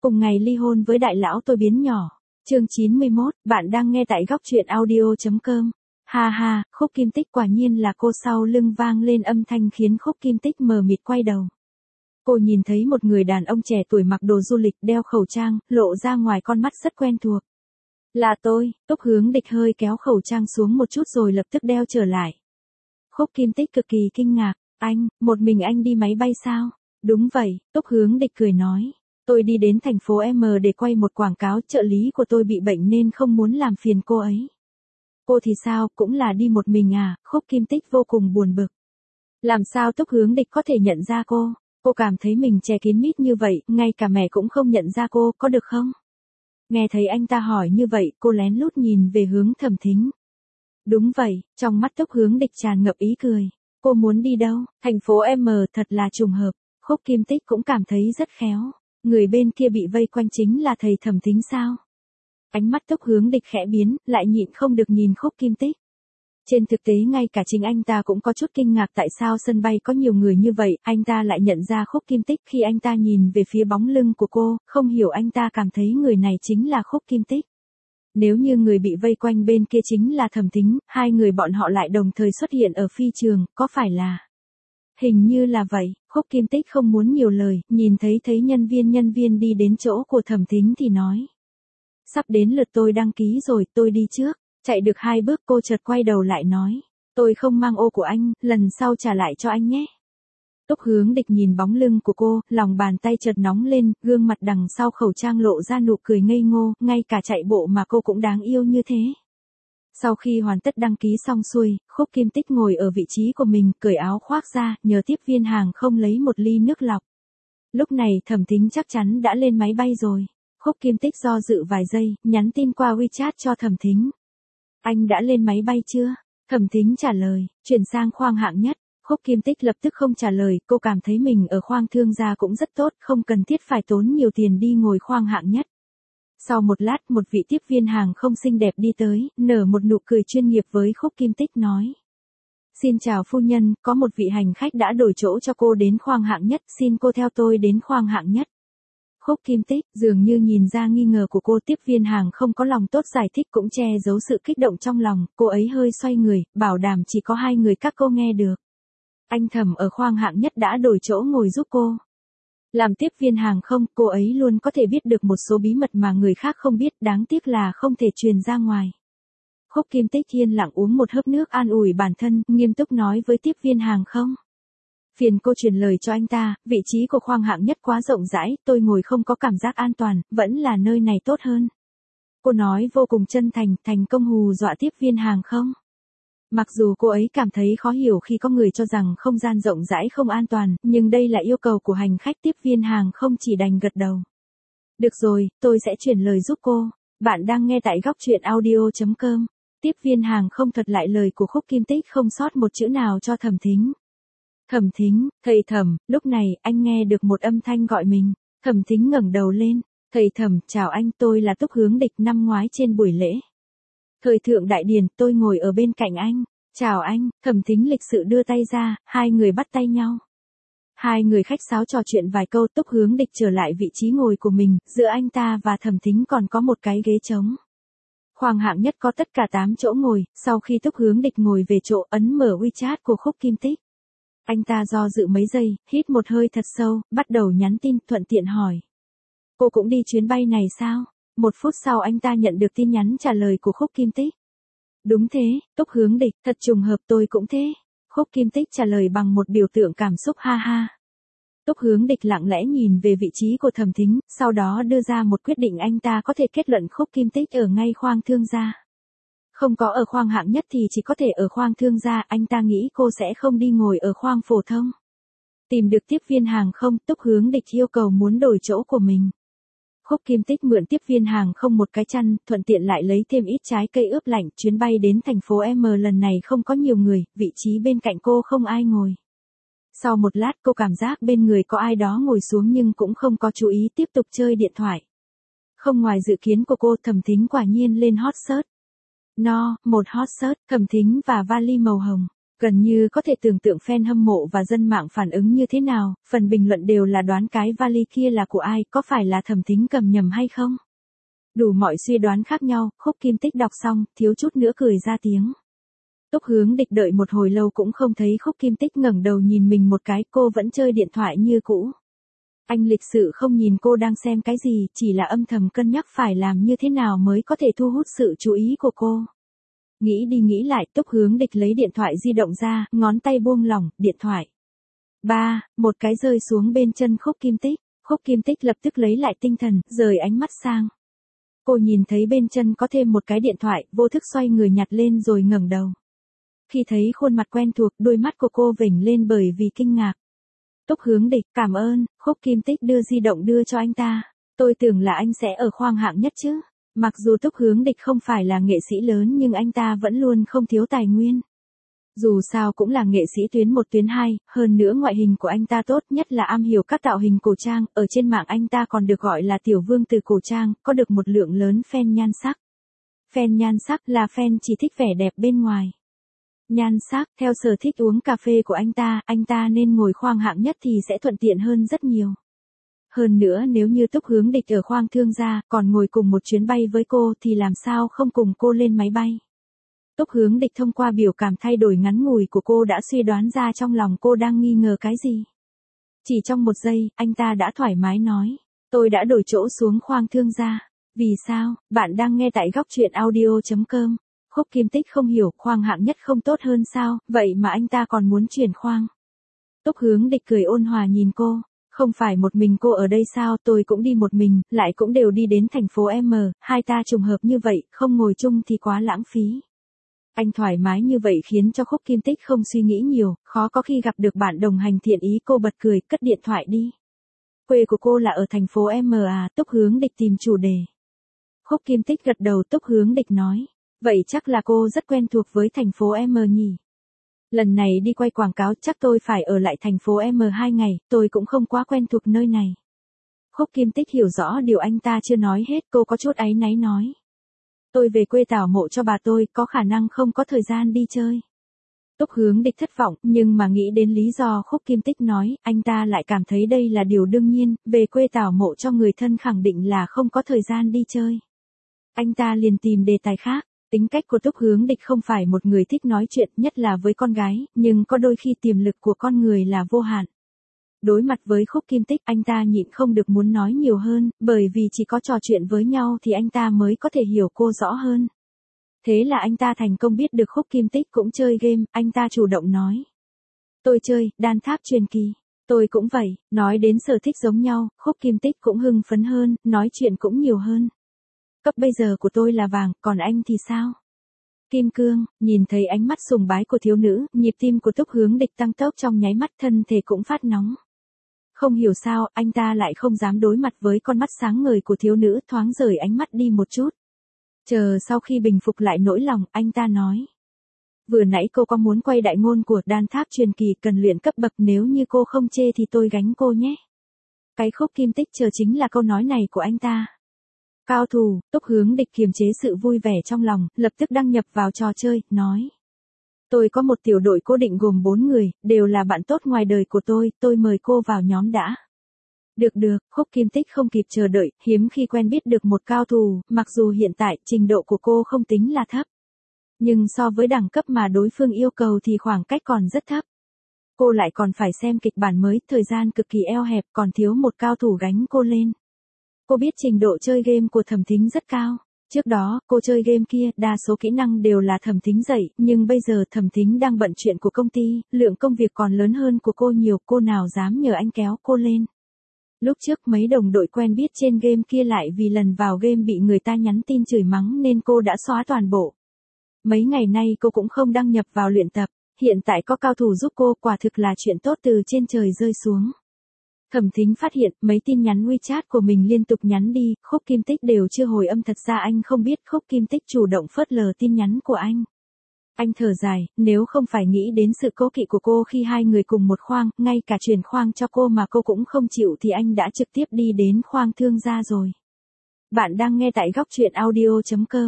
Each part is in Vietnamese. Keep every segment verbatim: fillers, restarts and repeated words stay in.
Cùng ngày ly hôn với đại lão tôi biến nhỏ. Chương chín mươi mốt, bạn đang nghe tại góc truyện audio.com. Ha ha, Khúc Kim Tích quả nhiên là cô. Sau lưng vang lên âm thanh khiến Khúc Kim Tích mờ mịt quay đầu. Cô nhìn thấy một người đàn ông trẻ tuổi mặc đồ du lịch, đeo khẩu trang, lộ ra ngoài con mắt rất quen thuộc. Là tôi. Túc Hướng Địch hơi kéo khẩu trang xuống một chút rồi lập tức đeo trở lại. Khúc Kim Tích cực kỳ kinh ngạc. Anh, một mình anh đi máy bay sao? Đúng vậy, Túc Hướng Địch cười nói. Tôi đi đến thành phố M để quay một quảng cáo, trợ lý của tôi bị bệnh nên không muốn làm phiền cô ấy. Cô thì sao, cũng là đi một mình à? Khúc Kim Tích vô cùng buồn bực. Làm sao Túc Hướng Địch có thể nhận ra cô? Cô cảm thấy mình che kín mít như vậy, ngay cả mẹ cũng không nhận ra cô, có được không? Nghe thấy anh ta hỏi như vậy, cô lén lút nhìn về hướng Thẩm Thính. Đúng vậy, trong mắt Túc Hướng Địch tràn ngập ý cười. Cô muốn đi đâu? Thành phố M, thật là trùng hợp. Khúc Kim Tích cũng cảm thấy rất khéo. Người bên kia bị vây quanh chính là thầy Thẩm Thính sao? Ánh mắt Túc Hướng Địch khẽ biến, lại nhịn không được nhìn Khúc Kim Tích. Trên thực tế ngay cả chính anh ta cũng có chút kinh ngạc tại sao sân bay có nhiều người như vậy, anh ta lại nhận ra Khúc Kim Tích khi anh ta nhìn về phía bóng lưng của cô, không hiểu anh ta cảm thấy người này chính là Khúc Kim Tích. Nếu như người bị vây quanh bên kia chính là Thẩm Thính, hai người bọn họ lại đồng thời xuất hiện ở phi trường, có phải là... Hình như là vậy. Khúc Kim Tích không muốn nhiều lời, nhìn thấy thấy nhân viên nhân viên đi đến chỗ của Thẩm Thính thì nói. Sắp đến lượt tôi đăng ký rồi, tôi đi trước. Chạy được hai bước cô chợt quay đầu lại nói. Tôi không mang ô của anh, lần sau trả lại cho anh nhé. Túc Hướng Địch nhìn bóng lưng của cô, lòng bàn tay chợt nóng lên, gương mặt đằng sau khẩu trang lộ ra nụ cười ngây ngô, ngay cả chạy bộ mà cô cũng đáng yêu như thế. Sau khi hoàn tất đăng ký xong xuôi, Khúc Kim Tích ngồi ở vị trí của mình, cởi áo khoác ra, nhờ tiếp viên hàng không lấy một ly nước lọc. Lúc này Thẩm Thính chắc chắn đã lên máy bay rồi. Khúc Kim Tích do dự vài giây, nhắn tin qua WeChat cho Thẩm Thính. Anh đã lên máy bay chưa? Thẩm Thính trả lời, chuyển sang khoang hạng nhất. Khúc Kim Tích lập tức không trả lời, cô cảm thấy mình ở khoang thương gia cũng rất tốt, không cần thiết phải tốn nhiều tiền đi ngồi khoang hạng nhất. Sau một lát, một vị tiếp viên hàng không xinh đẹp đi tới, nở một nụ cười chuyên nghiệp với Khúc Kim Tích nói. Xin chào phu nhân, có một vị hành khách đã đổi chỗ cho cô đến khoang hạng nhất, xin cô theo tôi đến khoang hạng nhất. Khúc Kim Tích, dường như nhìn ra nghi ngờ của cô, tiếp viên hàng không có lòng tốt giải thích cũng che giấu sự kích động trong lòng, cô ấy hơi xoay người, bảo đảm chỉ có hai người các cô nghe được. Anh Thẩm ở khoang hạng nhất đã đổi chỗ ngồi giúp cô. Làm tiếp viên hàng không, cô ấy luôn có thể biết được một số bí mật mà người khác không biết, đáng tiếc là không thể truyền ra ngoài. Khúc Kim Tích yên lặng uống một hớp nước an ủi bản thân, nghiêm túc nói với tiếp viên hàng không. Phiền cô truyền lời cho anh ta, vị trí của khoang hạng nhất quá rộng rãi, tôi ngồi không có cảm giác an toàn, vẫn là nơi này tốt hơn. Cô nói vô cùng chân thành, thành công hù dọa tiếp viên hàng không. Mặc dù cô ấy cảm thấy khó hiểu khi có người cho rằng không gian rộng rãi không an toàn, nhưng đây là yêu cầu của hành khách, tiếp viên hàng không chỉ đành gật đầu. Được rồi, tôi sẽ chuyển lời giúp cô. Bạn đang nghe tại góc truyện audio.com. Tiếp viên hàng không thuật lại lời của Khúc Kim Tích không sót một chữ nào cho Thẩm Thính. Thẩm Thính, thầy Thẩm, lúc này anh nghe được một âm thanh gọi mình. Thẩm Thính ngẩng đầu lên. Thầy Thẩm, chào anh, tôi là Túc Hướng Địch, năm ngoái trên buổi lễ Thời thượng đại điển, tôi ngồi ở bên cạnh anh. Chào anh. Thẩm Thính lịch sự đưa tay ra, hai người bắt tay nhau. Hai người khách sáo trò chuyện vài câu, Túc Hướng Địch trở lại vị trí ngồi của mình, giữa anh ta và Thẩm Thính còn có một cái ghế trống. Khoang hạng nhất có tất cả tám chỗ ngồi, sau khi Túc Hướng Địch ngồi về chỗ, ấn mở WeChat của Khúc Kim Tích. Anh ta do dự mấy giây, hít một hơi thật sâu, bắt đầu nhắn tin, thuận tiện hỏi. Cô cũng đi chuyến bay này sao? Một phút sau anh ta nhận được tin nhắn trả lời của Khúc Kim Tích. Đúng thế, Túc Hướng Địch, thật trùng hợp tôi cũng thế. Khúc Kim Tích trả lời bằng một biểu tượng cảm xúc ha ha. Túc Hướng Địch lặng lẽ nhìn về vị trí của Thẩm Thính, sau đó đưa ra một quyết định, anh ta có thể kết luận Khúc Kim Tích ở ngay khoang thương gia. Không có ở khoang hạng nhất thì chỉ có thể ở khoang thương gia, anh ta nghĩ cô sẽ không đi ngồi ở khoang phổ thông. Tìm được tiếp viên hàng không, Túc Hướng Địch yêu cầu muốn đổi chỗ của mình. Khúc Kim Tích mượn tiếp viên hàng không một cái chăn, thuận tiện lại lấy thêm ít trái cây ướp lạnh, chuyến bay đến thành phố M lần này không có nhiều người, vị trí bên cạnh cô không ai ngồi. Sau một lát cô cảm giác bên người có ai đó ngồi xuống nhưng cũng không có chú ý, tiếp tục chơi điện thoại. Không ngoài dự kiến của cô, Thẩm Thính quả nhiên lên hot search. No, một hot search, Thẩm Thính và vali màu hồng. Gần như có thể tưởng tượng fan hâm mộ và dân mạng phản ứng như thế nào, phần bình luận đều là đoán cái vali kia là của ai, có phải là Thẩm Thính cầm nhầm hay không? Đủ mọi suy đoán khác nhau, Khúc Kim Tích đọc xong, thiếu chút nữa cười ra tiếng. Túc Hướng Địch đợi một hồi lâu cũng không thấy Khúc Kim Tích ngẩng đầu nhìn mình một cái, cô vẫn chơi điện thoại như cũ. Anh lịch sự không nhìn cô đang xem cái gì, chỉ là âm thầm cân nhắc phải làm như thế nào mới có thể thu hút sự chú ý của cô. Nghĩ đi nghĩ lại, Túc Hướng Địch lấy điện thoại di động ra, ngón tay buông lỏng, điện thoại. Ba, một cái rơi xuống bên chân Khúc Kim Tích. Khúc Kim Tích lập tức lấy lại tinh thần, rời ánh mắt sang. Cô nhìn thấy bên chân có thêm một cái điện thoại, vô thức xoay người nhặt lên rồi ngẩng đầu. Khi thấy khuôn mặt quen thuộc, đôi mắt của cô vểnh lên bởi vì kinh ngạc. Túc Hướng Địch, cảm ơn. Khúc Kim Tích đưa di động đưa cho anh ta. Tôi tưởng là anh sẽ ở khoang hạng nhất chứ. Mặc dù Túc Hướng Địch không phải là nghệ sĩ lớn nhưng anh ta vẫn luôn không thiếu tài nguyên. Dù sao cũng là nghệ sĩ tuyến một tuyến hai, hơn nữa ngoại hình của anh ta tốt, nhất là am hiểu các tạo hình cổ trang, ở trên mạng anh ta còn được gọi là tiểu vương từ cổ trang, có được một lượng lớn fan nhan sắc. Fan nhan sắc là fan chỉ thích vẻ đẹp bên ngoài. Nhan sắc, theo sở thích uống cà phê của anh ta, anh ta nên ngồi khoang hạng nhất thì sẽ thuận tiện hơn rất nhiều. Hơn nữa nếu như Túc Hướng Địch ở khoang thương gia, còn ngồi cùng một chuyến bay với cô thì làm sao không cùng cô lên máy bay. Túc Hướng Địch thông qua biểu cảm thay đổi ngắn ngủi của cô đã suy đoán ra trong lòng cô đang nghi ngờ cái gì. Chỉ trong một giây, anh ta đã thoải mái nói, tôi đã đổi chỗ xuống khoang thương gia. Vì sao? Bạn đang nghe tại góc truyện audio chấm com. Khúc Kim Tích không hiểu, khoang hạng nhất không tốt hơn sao, vậy mà anh ta còn muốn chuyển khoang. Túc Hướng Địch cười ôn hòa nhìn cô, không phải một mình cô ở đây sao, tôi cũng đi một mình, lại cũng đều đi đến thành phố M, hai ta trùng hợp như vậy, không ngồi chung thì quá lãng phí. Anh thoải mái như vậy khiến cho Khúc Kim Tích không suy nghĩ nhiều, khó có khi gặp được bạn đồng hành thiện ý, cô bật cười, cất điện thoại đi. Quê của cô là ở thành phố M à? Túc Hướng Địch tìm chủ đề. Khúc Kim Tích gật đầu, Túc Hướng Địch nói, vậy chắc là cô rất quen thuộc với thành phố M nhỉ? Lần này đi quay quảng cáo chắc tôi phải ở lại thành phố M hai ngày, tôi cũng không quá quen thuộc nơi này. Khúc Kim Tích hiểu rõ điều anh ta chưa nói hết, cô có chút áy náy nói. Tôi về quê tảo mộ cho bà tôi, có khả năng không có thời gian đi chơi. Túc Hướng Địch thất vọng, nhưng mà nghĩ đến lý do Khúc Kim Tích nói, anh ta lại cảm thấy đây là điều đương nhiên, về quê tảo mộ cho người thân khẳng định là không có thời gian đi chơi. Anh ta liền tìm đề tài khác. Tính cách của Túc Hướng Địch không phải một người thích nói chuyện, nhất là với con gái, nhưng có đôi khi tiềm lực của con người là vô hạn. Đối mặt với Khúc Kim Tích, anh ta nhịn không được muốn nói nhiều hơn, bởi vì chỉ có trò chuyện với nhau thì anh ta mới có thể hiểu cô rõ hơn. Thế là anh ta thành công biết được Khúc Kim Tích cũng chơi game, anh ta chủ động nói. Tôi chơi, đan tháp truyền kỳ. Tôi cũng vậy, nói đến sở thích giống nhau, Khúc Kim Tích cũng hưng phấn hơn, nói chuyện cũng nhiều hơn. Cấp bây giờ của tôi là vàng, còn anh thì sao? Kim cương, nhìn thấy ánh mắt sùng bái của thiếu nữ, nhịp tim của Túc Hướng Địch tăng tốc trong nháy mắt, thân thể cũng phát nóng. Không hiểu sao, anh ta lại không dám đối mặt với con mắt sáng ngời của thiếu nữ, thoáng rời ánh mắt đi một chút. Chờ sau khi bình phục lại nỗi lòng, anh ta nói. Vừa nãy cô có muốn quay đại ngôn của đan tháp truyền kỳ, cần luyện cấp bậc, nếu như cô không chê thì tôi gánh cô nhé. Cái Khúc Kim Tích chờ chính là câu nói này của anh ta. Cao thủ, Túc Hướng Địch kiềm chế sự vui vẻ trong lòng, lập tức đăng nhập vào trò chơi, nói. Tôi có một tiểu đội cố định gồm bốn người, đều là bạn tốt ngoài đời của tôi, tôi mời cô vào nhóm đã. Được được, Khúc Kim Tích không kịp chờ đợi, hiếm khi quen biết được một cao thủ, mặc dù hiện tại trình độ của cô không tính là thấp. Nhưng so với đẳng cấp mà đối phương yêu cầu thì khoảng cách còn rất thấp. Cô lại còn phải xem kịch bản mới, thời gian cực kỳ eo hẹp, còn thiếu một cao thủ gánh cô lên. Cô biết trình độ chơi game của Thẩm Thính rất cao. Trước đó, cô chơi game kia, đa số kỹ năng đều là Thẩm Thính dạy, nhưng bây giờ Thẩm Thính đang bận chuyện của công ty, lượng công việc còn lớn hơn của cô nhiều, cô nào dám nhờ anh kéo cô lên. Lúc trước mấy đồng đội quen biết trên game kia lại vì lần vào game bị người ta nhắn tin chửi mắng nên cô đã xóa toàn bộ. Mấy ngày nay cô cũng không đăng nhập vào luyện tập, hiện tại có cao thủ giúp cô, quả thực là chuyện tốt từ trên trời rơi xuống. Thẩm Thính phát hiện mấy tin nhắn WeChat của mình liên tục nhắn đi, Khúc Kim Tích đều chưa hồi âm, thật ra anh không biết Khúc Kim Tích chủ động phớt lờ tin nhắn của anh. Anh thở dài, nếu không phải nghĩ đến sự cố kỵ của cô khi hai người cùng một khoang, ngay cả chuyển khoang cho cô mà cô cũng không chịu thì anh đã trực tiếp đi đến khoang thương gia rồi. Bạn đang nghe tại góc truyện audio chấm com.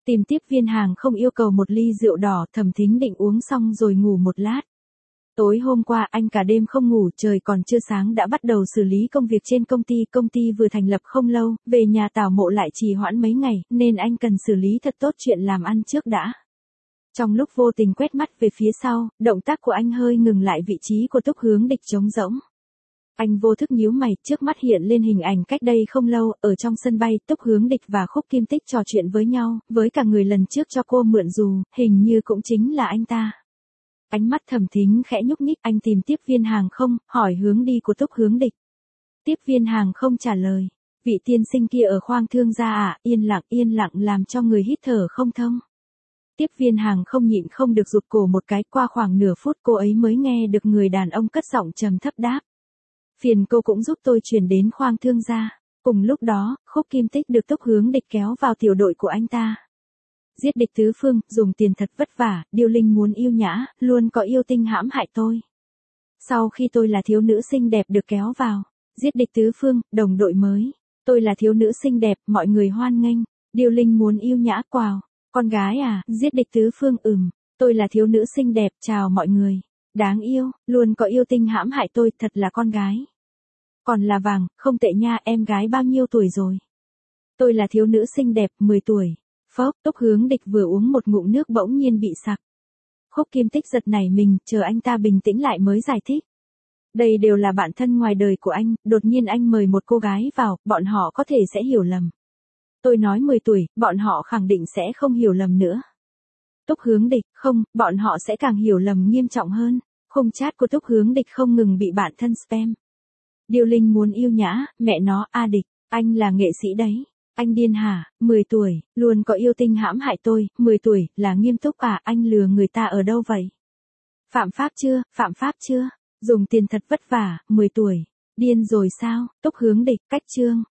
Tìm tiếp viên hàng không yêu cầu một ly rượu đỏ, Thẩm Thính định uống xong rồi ngủ một lát. Tối hôm qua anh cả đêm không ngủ, trời còn chưa sáng đã bắt đầu xử lý công việc trên công ty. Công ty vừa thành lập không lâu, về nhà tảo mộ lại trì hoãn mấy ngày, nên anh cần xử lý thật tốt chuyện làm ăn trước đã. Trong lúc vô tình quét mắt về phía sau, động tác của anh hơi ngừng lại, vị trí của Túc Hướng Địch trống rỗng. Anh vô thức nhíu mày, trước mắt hiện lên hình ảnh cách đây không lâu, ở trong sân bay, Túc Hướng Địch và Khúc Kim Tích trò chuyện với nhau, với cả người lần trước cho cô mượn dù, hình như cũng chính là anh ta. Ánh mắt Thẩm Thính khẽ nhúc nhích, anh tìm tiếp viên hàng không, hỏi hướng đi của Túc Hướng Địch. Tiếp viên hàng không trả lời, vị tiên sinh kia ở khoang thương gia à, yên lặng yên lặng làm cho người hít thở không thông. Tiếp viên hàng không nhịn không được rụt cổ một cái, qua khoảng nửa phút cô ấy mới nghe được người đàn ông cất giọng trầm thấp đáp. Phiền cô cũng giúp tôi chuyển đến khoang thương gia. Cùng lúc đó, Khúc Kim Tích được Túc Hướng Địch kéo vào tiểu đội của anh ta. Giết địch tứ phương, dùng tiền thật vất vả, Điêu Linh muốn yêu nhã, luôn có yêu tinh hãm hại tôi. Sau khi tôi là thiếu nữ xinh đẹp được kéo vào, giết địch tứ phương, đồng đội mới. Tôi là thiếu nữ xinh đẹp, mọi người hoan nghênh. Điêu Linh muốn yêu nhã, quào. Con gái à, giết địch tứ phương, ừm. Tôi là thiếu nữ xinh đẹp, chào mọi người. Đáng yêu, luôn có yêu tinh hãm hại tôi, thật là con gái. Còn là vàng, không tệ nha, em gái bao nhiêu tuổi rồi? Tôi là thiếu nữ xinh đẹp, mười tuổi. Phốc, Túc Hướng Địch vừa uống một ngụm nước bỗng nhiên bị sặc. Khúc Kim Tích giật nảy mình, chờ anh ta bình tĩnh lại mới giải thích. Đây đều là bạn thân ngoài đời của anh, đột nhiên anh mời một cô gái vào, bọn họ có thể sẽ hiểu lầm. Tôi nói mười tuổi, bọn họ khẳng định sẽ không hiểu lầm nữa. Túc Hướng Địch, không, bọn họ sẽ càng hiểu lầm nghiêm trọng hơn. Khung chat của Túc Hướng Địch không ngừng bị bạn thân spam. Điêu Linh muốn yêu nhã, mẹ nó, a Địch, anh là nghệ sĩ đấy. Anh điên hả, mười tuổi, luôn có yêu tinh hãm hại tôi, mười tuổi, là nghiêm túc à, anh lừa người ta ở đâu vậy? Phạm pháp chưa, phạm pháp chưa? Dùng tiền thật vất vả, mười tuổi. Điên rồi sao? Túc Hướng Địch, cách chương.